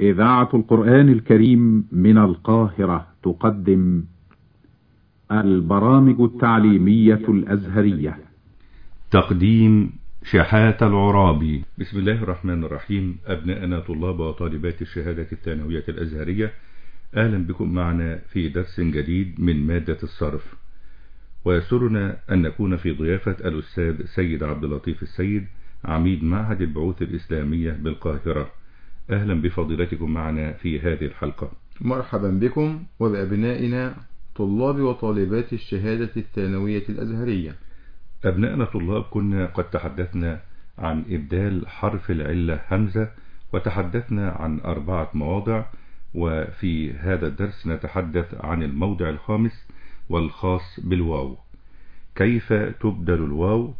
إذاعة القرآن الكريم من القاهرة تقدم البرامج التعليمية الأزهرية. تقديم شحات العرابي. بسم الله الرحمن الرحيم. أبناءنا طلاب وطالبات الشهادة الثانوية الأزهرية، أهلا بكم معنا في درس جديد من مادة الصرف، ويسرنا أن نكون في ضيافة الأستاذ سيد عبد اللطيف السيد، عميد معهد البعوث الإسلامية بالقاهرة. أهلا بفضيلتكم معنا في هذه الحلقة. مرحبا بكم وبأبنائنا طلاب وطالبات الشهادة الثانوية الأزهرية. أبنائنا طلاب، كنا قد تحدثنا عن إبدال حرف العلة همزة، وتحدثنا عن 4 مواضع، وفي هذا الدرس نتحدث عن الموضع الخامس والخاص بالواو. كيف تبدل الواو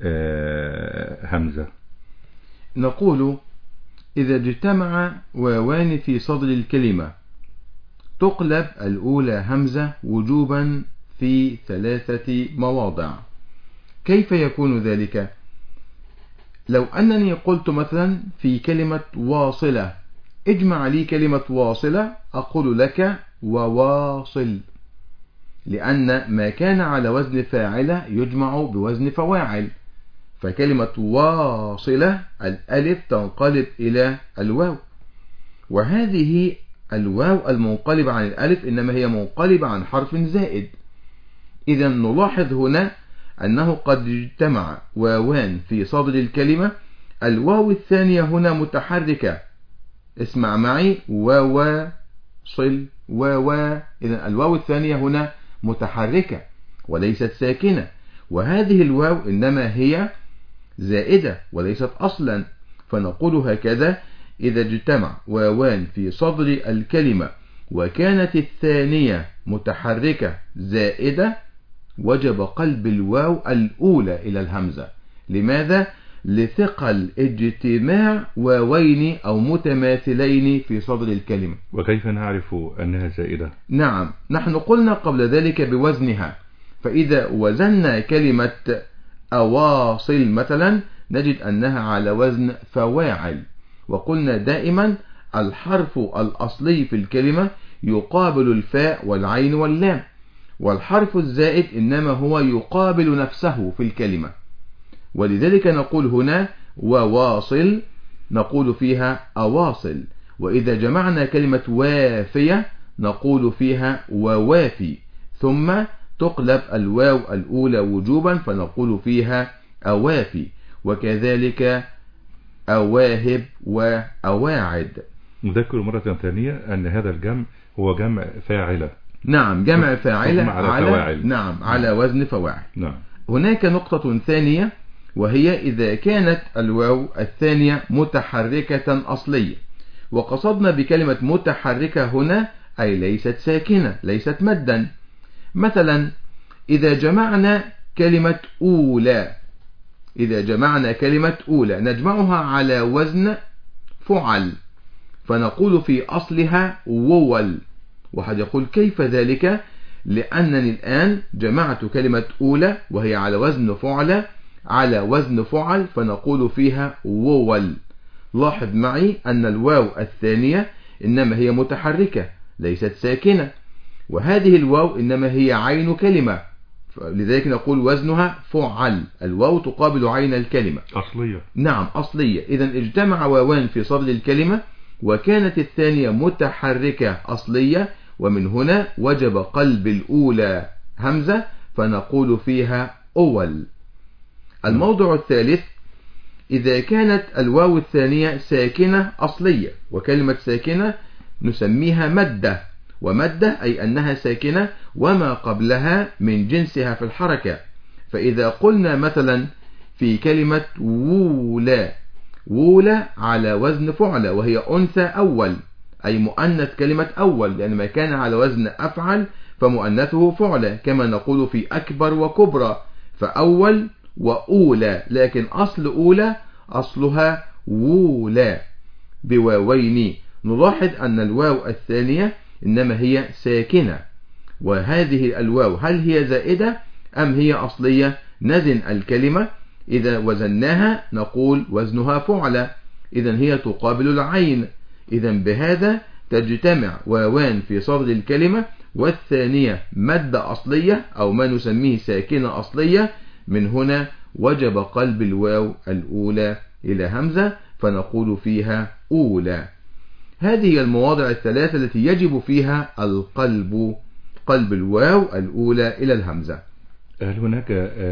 همزة؟ نقول إذا اجتمع واوان في صدر الكلمة تقلب الأولى همزة وجوبا في 3 مواضع. كيف يكون ذلك؟ لو أنني قلت مثلا في كلمة واصلة اجمع لي كلمة واصلة، أقول لك وواصل، لأن ما كان على وزن فاعلة يجمع بوزن فواعل، فكلمة واصلة الألف تنقلب إلى الواو، وهذه الواو المنقلبة عن الألف إنما هي منقلبة عن حرف زائد. إذا نلاحظ هنا أنه قد اجتمع واوان في صدر الكلمة، الواو الثانية هنا متحركة، اسمع معي، وواصل واوا. إذا الواو الثانية هنا متحركة وليست ساكنة، وهذه الواو إنما هي زائدة وليست أصلا، فنقول هكذا: إذا اجتمع واوان في صدر الكلمة وكانت الثانية متحركة زائدة وجب قلب الواو الأولى إلى الهمزة. لماذا؟ لثقل اجتماع واوين أو متماثلين في صدر الكلمة. وكيف نعرف أنها زائدة؟ نعم، نحن قلنا قبل ذلك بوزنها، فإذا وزننا كلمة أواصل مثلا نجد أنها على وزن فواعل، وقلنا دائما الحرف الأصلي في الكلمة يقابل الفاء والعين واللام، والحرف الزائد إنما هو يقابل نفسه في الكلمة، ولذلك نقول هنا وواصل نقول فيها أواصل. وإذا جمعنا كلمة وافية نقول فيها ووافي، ثم تقلب الواو الأولى وجوبا فنقول فيها أوافي، وكذلك أواهب وأواعد. نذكر مرة ثانية أن هذا الجمع هو جمع فاعلة. نعم، جمع فاعلة على وزن فواعل. نعم. هناك نقطة ثانية، وهي إذا كانت الواو الثانية متحركة أصلية، وقصدنا بكلمة متحركة هنا أي ليست ساكنة، ليست مدا. مثلا إذا جمعنا كلمة أولى، نجمعها على وزن فعل، فنقول في أصلها وول. وحد يقول كيف ذلك؟ لأنني الآن جمعت كلمة أولى وهي على وزن فعل على وزن فعل، فنقول فيها وول. لاحظ معي أن الواو الثانية إنما هي متحركة ليست ساكنة، وهذه الواو إنما هي عين كلمة، لذلك نقول وزنها فعل، الواو تقابل عين الكلمة أصلية. نعم، أصلية. إذا اجتمع واوان في صدر الكلمة وكانت الثانية متحركة أصلية، ومن هنا وجب قلب الأولى همزة فنقول فيها أول. الموضع الثالث: إذا كانت الواو الثانية ساكنة أصلية، وكلمة ساكنة نسميها مدة، ومدة أي أنها ساكنة وما قبلها من جنسها في الحركة. فإذا قلنا مثلا في كلمة وولى على وزن فعل، وهي أنثى أول أي مؤنث كلمة أول، لأن ما كان على وزن أفعل فمؤنثه فعل، كما نقول في أكبر وكبرى، فأول وأولى، لكن أصل أولى أصلها وولى بواوين. نلاحظ أن الواو الثانية إنما هي ساكنة، وهذه الواو هل هي زائدة أم هي أصلية؟ نزن الكلمة، إذا وزناها نقول وزنها فعل، إذن هي تقابل العين، إذا بهذا تجتمع واوان في صدر الكلمة، والثانية مادة أصلية أو ما نسميه ساكنة أصلية. من هنا وجب قلب الواو الأولى إلى همزة، فنقول فيها أولى. هذه هي المواضع الثلاثة التي يجب فيها قلب الواو الأولى إلى الهمزة. هل هناك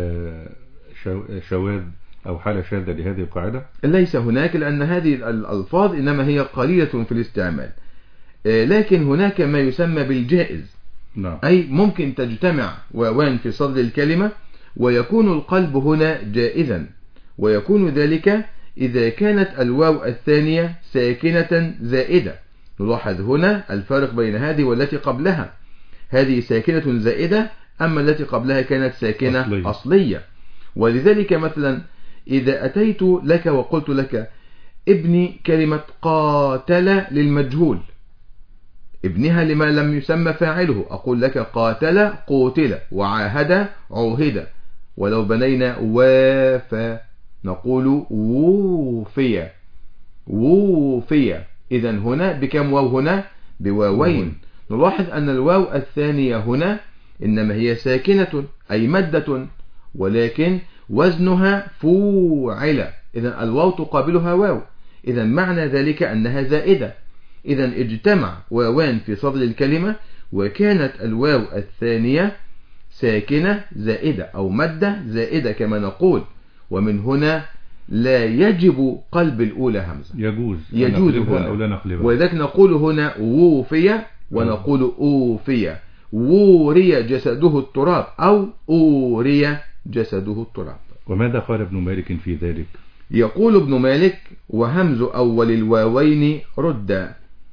شواذ أو حالة شاذة لهذه القاعدة؟ ليس هناك، لأن هذه الألفاظ إنما هي قليلة في الاستعمال، لكن هناك ما يسمى بالجائز. نعم. أي ممكن تجتمع واوان في صدر الكلمة ويكون القلب هنا جائزا، ويكون ذلك إذا كانت الواو الثانية ساكنة زائدة. نلاحظ هنا الفارق بين هذه والتي قبلها، هذه ساكنة زائدة، أما التي قبلها كانت ساكنة أصلية. ولذلك مثلا إذا أتيت لك وقلت لك ابني كلمة قاتل للمجهول، ابنها لما لم يسمى فاعله، أقول لك قاتل قوتل، وعاهد عوهد. ولو بنينا وافى نقول ووفي ووفي. إذا هنا بكم واو؟ هنا بواوين. نلاحظ أن الواو الثانية هنا إنما هي ساكنة أي مادة، ولكن وزنها فوعل. إذا الواو تقابلها واو، إذا معنى ذلك أنها زائدة. إذا اجتمع واوان في صدر الكلمة، وكانت الواو الثانية ساكنة زائدة أو مادة زائدة كما نقول، ومن هنا لا يجب قلب الأولى همزة، يجوز هنا أو لا نقلبها. ولذلك نقول هنا ووفي ونقول أوفي. ووري جسده التراب أو أوري جسده التراب. وماذا قال ابن مالك في ذلك؟ يقول ابن مالك: وهمز أول الواوين رد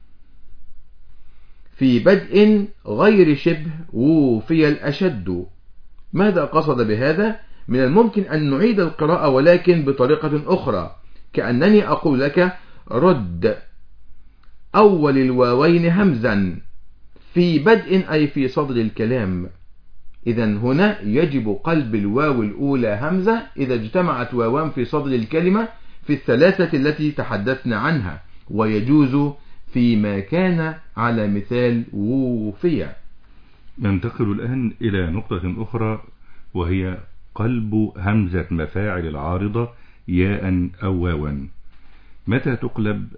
في بدء غير شبه ووفي الأشد. ماذا قصد بهذا؟ من الممكن أن نعيد القراءة ولكن بطريقة أخرى، كأنني أقول لك: رد أول الواوين همزا في بدء أي في صدر الكلام. إذا هنا يجب قلب الواو الأولى همزة إذا اجتمعت واوان في صدر الكلمة في الثلاثة التي تحدثنا عنها، ويجوز فيما كان على مثال ووفي. ننتقل الآن إلى نقطة أخرى، وهي قلب همزة مفاعل العارضة ياء أو واوا. متى تقلب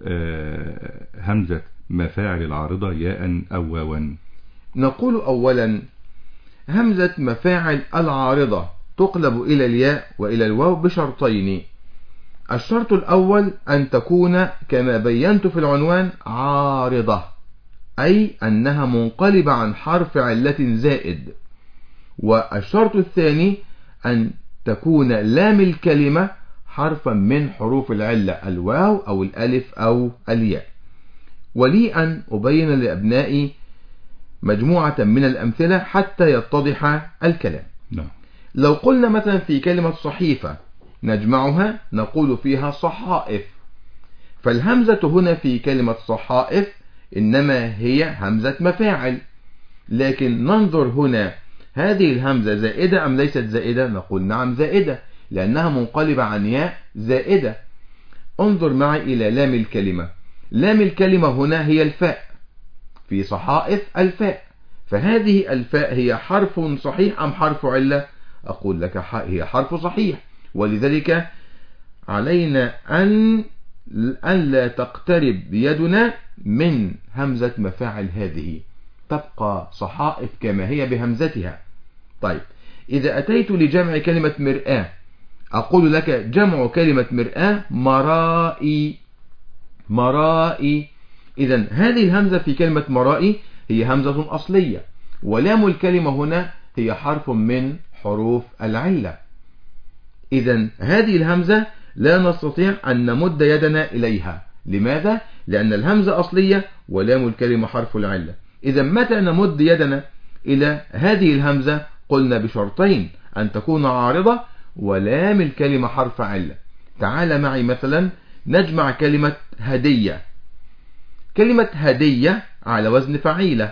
همزة مفاعل العارضة ياء أو واوا؟ نقول أولا همزة مفاعل العارضة تقلب إلى الياء وإلى الواو بشرطين. الشرط الأول أن تكون كما بينت في العنوان عارضة، أي أنها منقلبة عن حرف علة زائد. والشرط الثاني أن تكون لام الكلمة حرفا من حروف العلة، الواو أو الألف أو الياء. ولي أن أبين لأبنائي مجموعة من الأمثلة حتى يتضح الكلام. لو قلنا مثلا في كلمة صحيفة نجمعها نقول فيها صحائف، فالهمزة هنا في كلمة صحائف إنما هي همزة مفاعل، لكن ننظر هنا هذه الهمزة زائدة أم ليست زائدة؟ نقول نعم زائدة، لأنها منقلبة عن ياء زائدة. انظر معي إلى لام الكلمة، لام الكلمة هنا هي الفاء، في صحائف الفاء، فهذه الفاء هي حرف صحيح أم حرف علة؟ أقول لك هي حرف صحيح، ولذلك علينا أن لا تقترب يدنا من همزة مفاعل هذه، تبقى صحائف كما هي بهمزتها. طيب إذا أتيت لجمع كلمة مرآة أقول لك جمع كلمة مرآة مرائي، مرائي. إذن هذه الهمزة في كلمة مرائي هي همزة أصلية، ولام الكلمة هنا هي حرف من حروف العلة. إذن هذه الهمزة لا نستطيع أن نمد يدنا إليها. لماذا؟ لأن الهمزة أصلية ولام الكلمة حرف العلة. إذن متى نمد يدنا إلى هذه الهمزة؟ قلنا بشرطين: أن تكون عارضة ولام الكلمة حرف علة. تعال معي مثلا نجمع كلمة هدية. كلمة هدية على وزن فعيلة.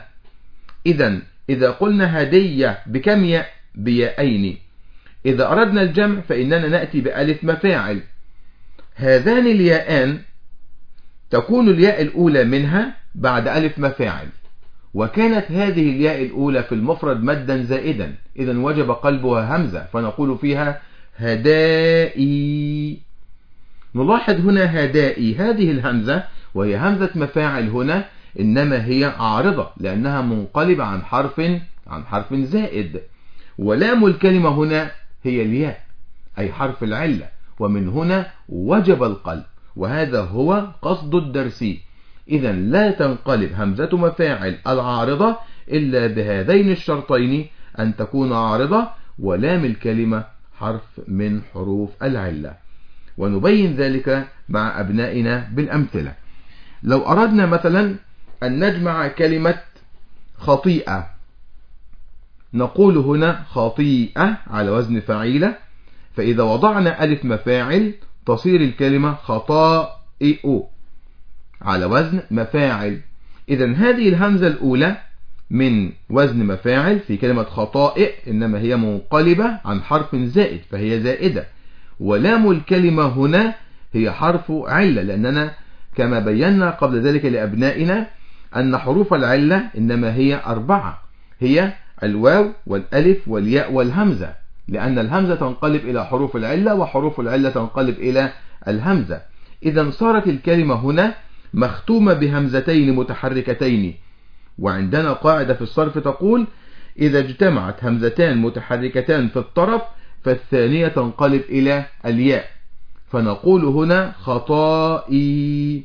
إذا قلنا هدية بكم ياء؟ بيائين. إذا أردنا الجمع فإننا نأتي بألف مفاعل. هذان الياءان تكون الياء الأولى منها بعد ألف مفاعل، وكانت هذه الياء الأولى في المفرد مدا زائدا، إذن وجب قلبها همزة، فنقول فيها هدائي. نلاحظ هنا هدائي، هذه الهمزة وهي همزة مفاعل هنا إنما هي عارضة لأنها منقلبة عن حرف زائد، ولام الكلمة هنا هي الياء أي حرف العلة، ومن هنا وجب القلب، وهذا هو قصد الدرسي. إذن لا تنقلب همزة مفاعل العارضة إلا بهذين الشرطين، أن تكون عارضة ولام الكلمة حرف من حروف العلة، ونبين ذلك مع أبنائنا بالأمثلة. لو أردنا مثلا أن نجمع كلمة خطيئة، نقول هنا خطيئة على وزن فعيلة، فإذا وضعنا ألف مفاعل تصير الكلمة خطائئ على وزن مفاعل. إذن هذه الهمزة الأولى من وزن مفاعل في كلمة خطائئ إنما هي منقلبة عن حرف زائد فهي زائدة، ولام الكلمة هنا هي حرف علة، لأننا كما بينا قبل ذلك لأبنائنا أن حروف العلة إنما هي 4، هي الواو والألف والياء والهمزة، لأن الهمزة تنقلب إلى حروف العلة وحروف العلة تنقلب إلى الهمزة. إذا صارت الكلمة هنا مختومة بهمزتين متحركتين، وعندنا قاعدة في الصرف تقول إذا اجتمعت همزتان متحركتان في الطرف فالثانية تنقلب إلى الياء، فنقول هنا خطائي.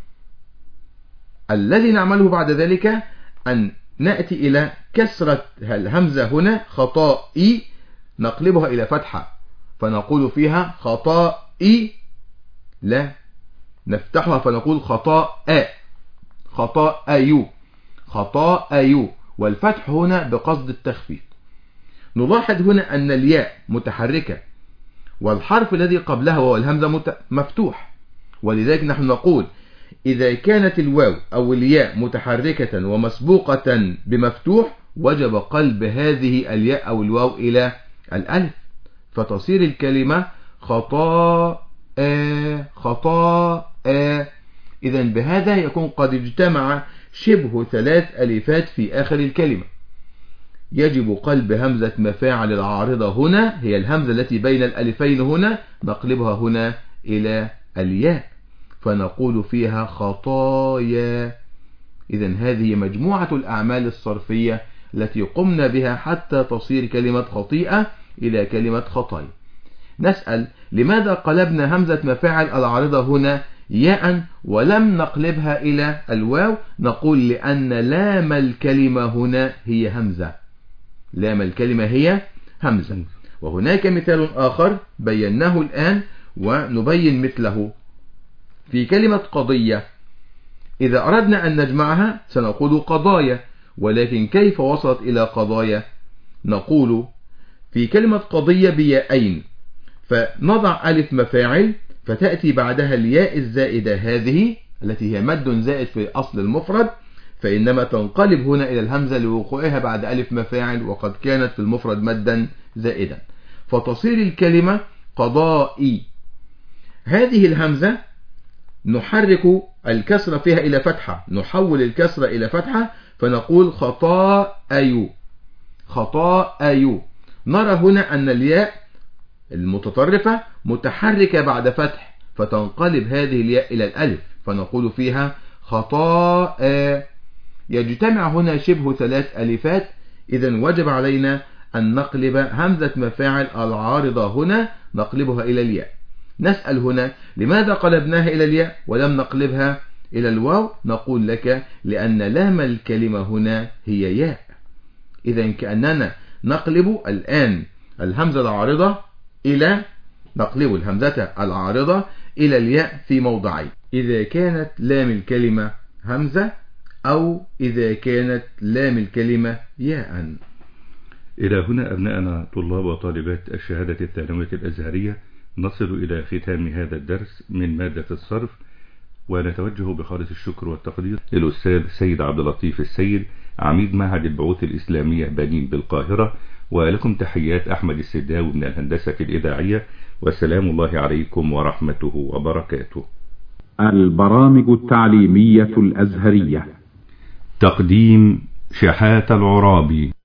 الذي نعمله بعد ذلك أن نأتي إلى كسرة الهمزة هنا خطائي نقلبها إلى فتحة، فنقول فيها خطائي، لا نفتحها فنقول خطاء، خطاء، والفتح هنا بقصد التخفيف. نلاحظ هنا أن الياء متحركة والحرف الذي قبلها وهو الهمزة مفتوح، ولذلك نحن نقول إذا كانت الواو أو الياء متحركة ومسبوقة بمفتوح وجب قلب هذه الياء أو الواو إلى الألف، فتصير الكلمة خطاء. إذن بهذا يكون قد اجتمع شبه 3 ألفات في آخر الكلمة. يجب قلب همزة مفاعل العارضة هنا، هي الهمزة التي بين الألفين هنا، نقلبها هنا إلى الياء فنقول فيها خطايا. إذن هذه مجموعة الأعمال الصرفية التي قمنا بها حتى تصير كلمة خطيئة إلى كلمة خطايا. نسأل لماذا قلبنا همزة مفاعل العارضة هنا ياء ولم نقلبها إلى الواو؟ نقول لأن لام الكلمة هنا هي همزة، لام الكلمة هي همزة. وهناك مثال آخر بيناه الآن ونبين مثله في كلمة قضية. إذا أردنا أن نجمعها سنقول قضايا، ولكن كيف وصلت إلى قضايا؟ نقول في كلمة قضية بياءين، فنضع ألف مفاعل فتأتي بعدها الياء الزائدة هذه التي هي مد زائد في أصل المفرد، فإنما تنقلب هنا إلى الهمزة لوقوعها بعد ألف مفاعل وقد كانت في المفرد مدا زائدا، فتصير الكلمة قضائي. هذه الهمزة نحرك الكسرة فيها إلى فتحة، نحول الكسرة إلى فتحة فنقول خطاء. نرى هنا أن الياء المتطرفة متحركة بعد فتح، فتنقلب هذه الياء إلى الألف فنقول فيها خطاء. يجتمع هنا شبه 3 ألفات، إذن وجب علينا أن نقلب همزة مفاعل العارضة هنا نقلبها إلى الياء. نسأل هنا لماذا قلبناها إلى الياء ولم نقلبها إلى الواو؟ نقول لك لأن لام الكلمة هنا هي ياء، إذن كأننا نقلب الآن الهمزة العارضة نقلب الهمزة العارضة إلى الياء في موضعين، إذا كانت لام الكلمة همزة أو إذا كانت لام الكلمة ياء. إلى هنا أبنائنا طلاب وطالبات الشهادة الثانوية الأزهرية نصل إلى ختام هذا الدرس من مادة الصرف، ونتوجه بخالص الشكر والتقدير للأستاذ سيد عبد اللطيف السيد عميد معهد البعوث الإسلامية بنين بالقاهرة، ولكم تحيات أحمد السداوي من الهندسة الإذاعية، والسلام الله عليكم ورحمته وبركاته. البرامج التعليمية الأزهرية. تقديم شحاتة العرابي.